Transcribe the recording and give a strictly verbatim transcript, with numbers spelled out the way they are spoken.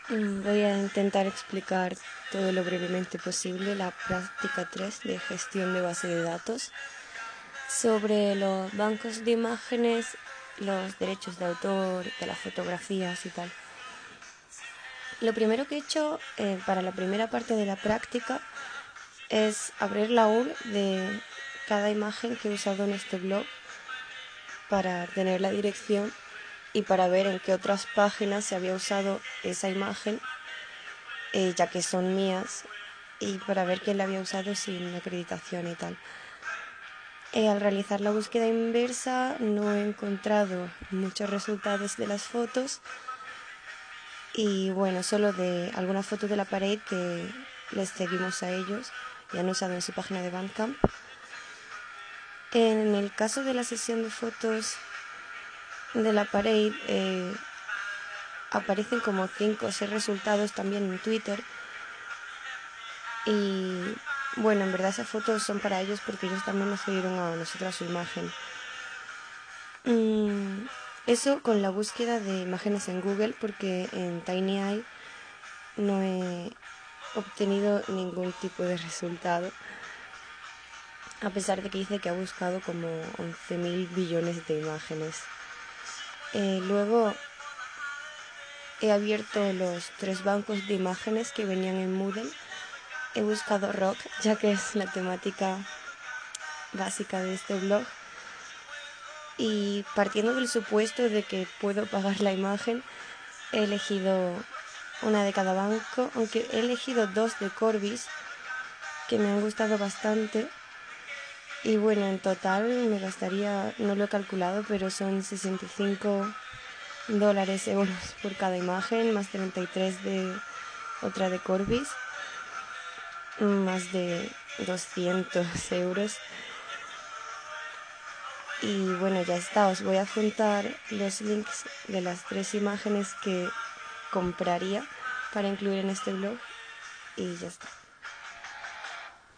Mm, Voy a intentar explicar todo lo brevemente posible la práctica tres de gestión de base de datos sobre los bancos de imágenes, los derechos de autor, de las fotografías y tal. Lo primero que he hecho eh, para la primera parte de la práctica es abrir la U R L de cada imagen que he usado en este blog para tener la dirección y para ver en qué otras páginas se había usado esa imagen, eh, ya que son mías, y para ver quién la había usado sin acreditación y tal. Eh, al realizar la búsqueda inversa no he encontrado muchos resultados de las fotos y bueno, solo de algunas fotos de la pared que les seguimos a ellos y han usado en su página de Bandcamp. En el caso de la sesión de fotos de la pared, eh, aparecen como cinco o seis resultados también en Twitter. Y bueno, en verdad esas fotos son para ellos porque ellos también nos cedieron a nosotros su imagen. Mm, eso con la búsqueda de imágenes en Google, porque en TinyEye no he obtenido ningún tipo de resultado, a pesar de que dice que ha buscado como once mil billones de imágenes. Eh, luego he abierto los tres bancos de imágenes que venían en Moodle. He buscado rock, ya que es la temática básica de este blog. Y partiendo del supuesto de que puedo pagar la imagen, he elegido una de cada banco, aunque he elegido dos de Corbis, que me han gustado bastante. Y bueno, en total me gastaría, no lo he calculado, pero son sesenta y cinco dólares euros por cada imagen, más treinta y tres de otra de Corbis, más de doscientos euros. Y bueno, ya está, os voy a juntar los links de las tres imágenes que compraría para incluir en este blog y ya está.